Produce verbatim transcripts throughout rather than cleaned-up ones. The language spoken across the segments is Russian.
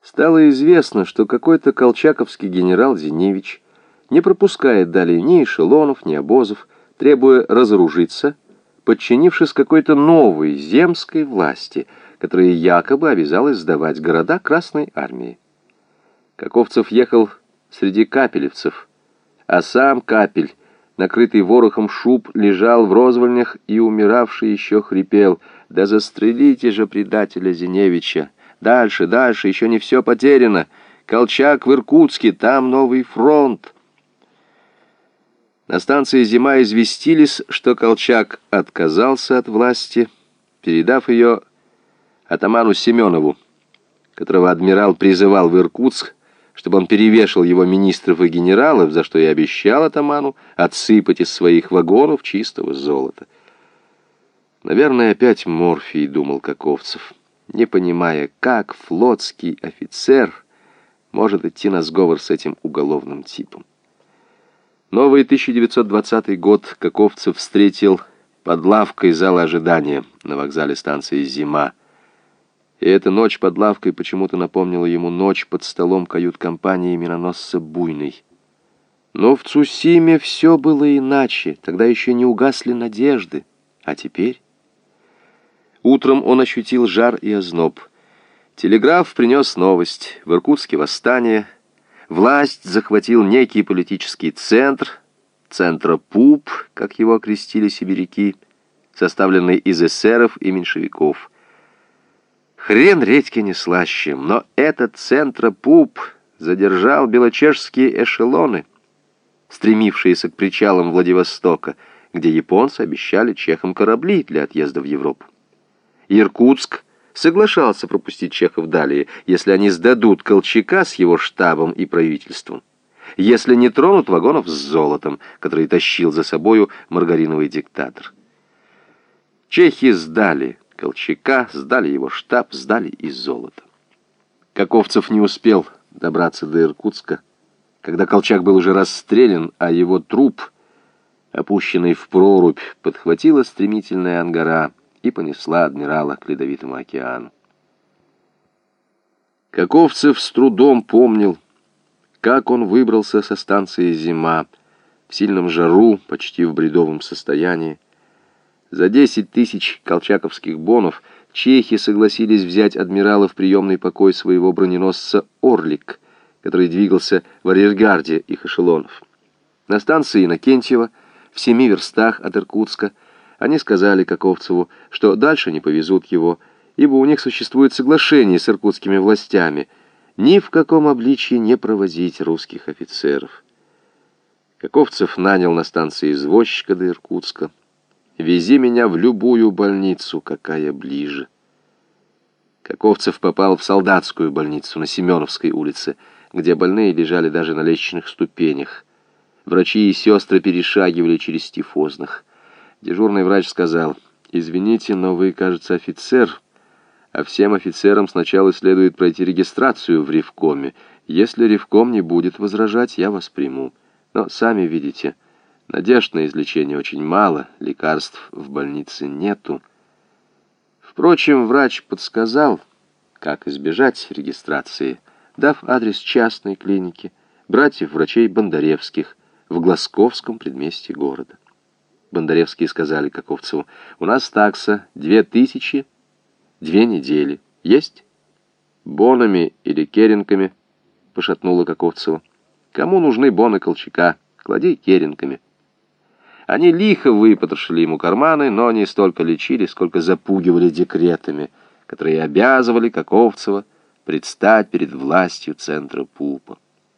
Стало известно, что какой-то колчаковский генерал Зиневич не пропускает далее ни эшелонов, ни обозов, требуя разоружиться, подчинившись какой-то новой земской власти, которая якобы обязалась сдавать города Красной армии. Каковцев ехал среди капелевцев, а сам Капель, накрытый ворохом шуб, лежал в розвольнях и, умиравший, еще хрипел: «Да застрелите же предателя Зиневича! Дальше, дальше, еще не все потеряно! Колчак в Иркутске, там новый фронт!» На станции «Зима» известились, что Колчак отказался от власти, передав ее атаману Семенову, которого адмирал призывал в Иркутск, чтобы он перевешал его министров и генералов, за что и обещал атаману отсыпать из своих вагонов чистого золота. Наверное, опять морфий, думал Каковцев, не понимая, как флотский офицер может идти на сговор с этим уголовным типом. Новый тысяча девятьсот двадцатый год Каковцев встретил под лавкой зала ожидания на вокзале станции «Зима». И эта ночь под лавкой почему-то напомнила ему ночь под столом кают-компании миноносца «Буйный». Но в Цусиме все было иначе, тогда еще не угасли надежды. А теперь? Утром он ощутил жар и озноб. Телеграф принес новость. В Иркутске восстание. Власть захватил некий политический центр, центропуп, как его окрестили сибиряки, составленный из эсеров и меньшевиков. Хрен редьки не слаще, но этот центропуп задержал белочешские эшелоны, стремившиеся к причалам Владивостока, где японцы обещали чехам корабли для отъезда в Европу. Иркутск соглашался пропустить чехов далее, если они сдадут Колчака с его штабом и правительством, если не тронут вагонов с золотом, который тащил за собою маргариновый диктатор. Чехи сдали Колчака, сдали его штаб, сдали и золото. Каковцев не успел добраться до Иркутска, когда Колчак был уже расстрелян, а его труп, опущенный в прорубь, подхватила стремительная ангара и понесла адмирала к Ледовитому океану. Каковцев с трудом помнил, как он выбрался со станции «Зима» в сильном жару, почти в бредовом состоянии. За десять тысяч колчаковских бонов чехи согласились взять адмирала в приемный покой своего броненосца «Орлик», который двигался в арьергарде их эшелонов. На станции Иннокентьево, в семи верстах от Иркутска, они сказали Каковцеву, что дальше не повезут его, ибо у них существует соглашение с иркутскими властями ни в каком обличии не провозить русских офицеров. Каковцев нанял на станции извозчика до Иркутска. «Вези меня в любую больницу, какая ближе». Каковцев попал в солдатскую больницу на Семеновской улице, где больные лежали даже на лестничных ступенях. Врачи и сестры перешагивали через тифозных. Дежурный врач сказал: «Извините, но вы, кажется, офицер, а всем офицерам сначала следует пройти регистрацию в ревкоме. Если ревком не будет возражать, я вас приму. Но, сами видите, надежд на излечение очень мало, лекарств в больнице нету». Впрочем, врач подсказал, как избежать регистрации, дав адрес частной клиники братьев-врачей Бондаревских в Глазковском предместье города. Бондаревские сказали Каковцеву: «У нас такса две тысячи, две недели. Есть?» «Бонами или керенками?» — пошатнуло Каковцева. «Кому нужны боны Колчака? Клади керенками». Они лихо выпотрошили ему карманы, но не столько лечили, сколько запугивали декретами, которые обязывали Каковцева предстать перед властью центропупа.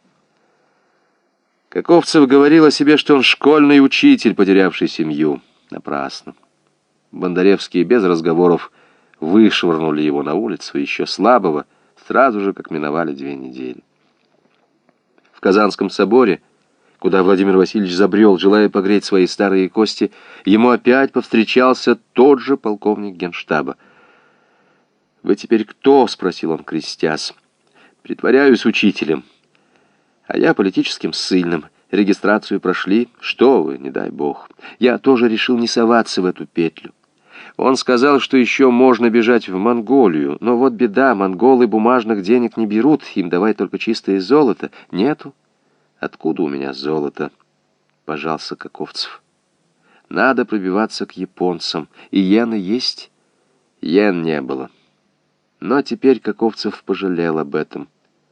Каковцев говорил о себе, что он школьный учитель, потерявший семью. Напрасно. Бондаревские без разговоров вышвырнули его на улицу, еще слабого, сразу же, как миновали две недели. В Казанском соборе, куда Владимир Васильевич забрел, желая погреть свои старые кости, ему опять повстречался тот же полковник генштаба. «Вы теперь кто?» — спросил он, крестясь. «Притворяюсь учителем. А я политическим ссыльным. Регистрацию прошли. Что вы, не дай бог. Я тоже решил не соваться в эту петлю. Он сказал, что еще можно бежать в Монголию, но вот беда, монголы бумажных денег не берут, им давай только чистое золото. Нету. Откуда у меня золото? Пожался Каковцев. Надо пробиваться к японцам. И йена есть? Йен не было. Но теперь Каковцев пожалел об этом.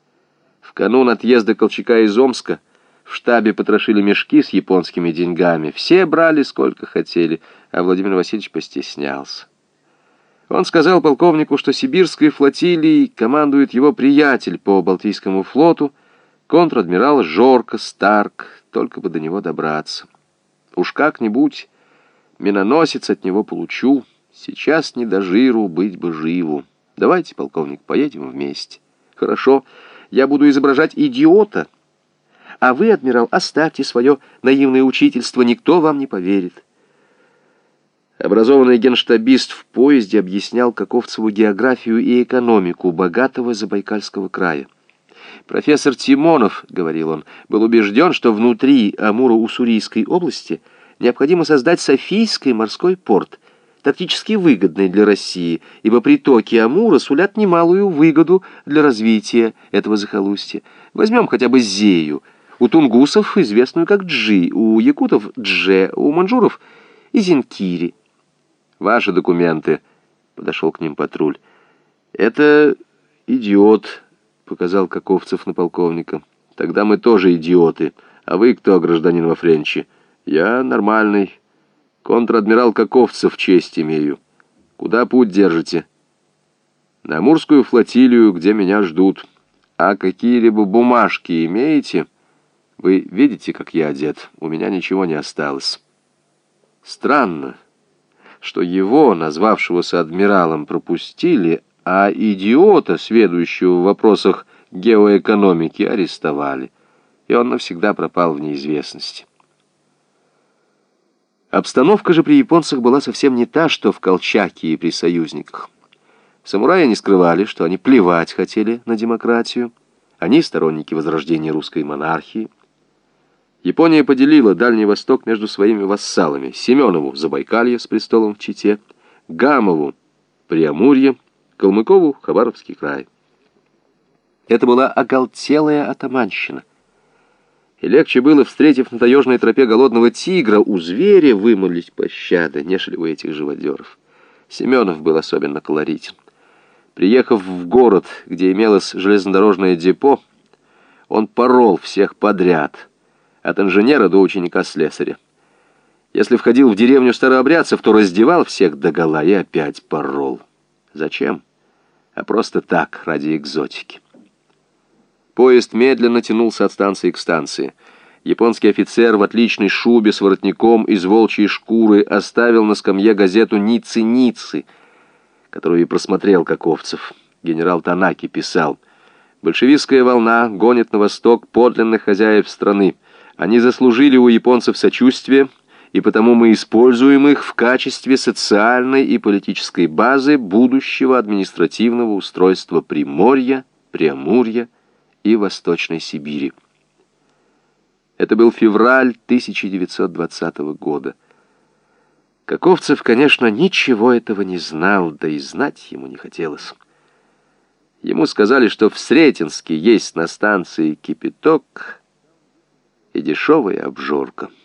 В канун отъезда Колчака из Омска в штабе потрошили мешки с японскими деньгами. Все брали сколько хотели, а Владимир Васильевич постеснялся. Он сказал полковнику, что сибирской флотилией командует его приятель по Балтийскому флоту, контр-адмирал Жорко Старк, только бы до него добраться. Уж как-нибудь миноносец от него получу, сейчас не до жиру, быть бы живу. Давайте, полковник, поедем вместе. Хорошо, я буду изображать идиота, а вы, адмирал, оставьте свое наивное учительство, никто вам не поверит. Образованный генштабист в поезде объяснял Каковцеву географию и экономику богатого Забайкальского края. Профессор Тимонов, говорил он, был убежден, что внутри Амуро-Уссурийской области необходимо создать Софийский морской порт, тактически выгодный для России, ибо притоки Амура сулят немалую выгоду для развития этого захолустья. Возьмем хотя бы Зею. У тунгусов известную как Джи, у якутов Дже, у манжуров Изенкири. Ваши документы. Подошел к ним патруль. Это идиот, показал Каковцев на полковника. Тогда мы тоже идиоты. А вы кто, гражданин во Френче? Я нормальный. Контр-адмирал Каковцев, честь имею. Куда путь держите? На Амурскую флотилию, где меня ждут. А какие-либо бумажки имеете? Вы видите, как я одет? У меня ничего не осталось. Странно, что его, назвавшегося адмиралом, пропустили, а идиота, сведущего в вопросах геоэкономики, арестовали. И он навсегда пропал в неизвестности. Обстановка же при японцах была совсем не та, что в Колчаке и при союзниках. Самураи не скрывали, что они плевать хотели на демократию. Они сторонники возрождения русской монархии. Япония поделила Дальний Восток между своими вассалами: Семенову Забайкалье с престолом в Чите, Гамову Преамурье, Калмыкову Хабаровский край. Это была оголтелая атаманщина. И легче было, встретив на таежной тропе голодного тигра, у зверя вымолить пощады, нежели у этих живодеров. Семенов был особенно колоритен. Приехав в город, где имелось железнодорожное депо, он порол всех подряд, от инженера до ученика-слесаря. Если входил в деревню старообрядцев, то раздевал всех догола и опять порол. Зачем? А просто так, ради экзотики. Поезд медленно тянулся от станции к станции. Японский офицер в отличной шубе с воротником из волчьей шкуры оставил на скамье газету «Ницы-Ницы», которую и просмотрел Каковцев. Генерал Танаки писал: «Большевистская волна гонит на восток подлинных хозяев страны. Они заслужили у японцев сочувствие, и потому мы используем их в качестве социальной и политической базы будущего административного устройства Приморья, Преамурья и Восточной Сибири». Это был февраль тысяча девятьсот двадцатого года. Каковцев, конечно, ничего этого не знал, да и знать ему не хотелось. Ему сказали, что в Сретенске есть на станции кипяток и дешевая обжорка.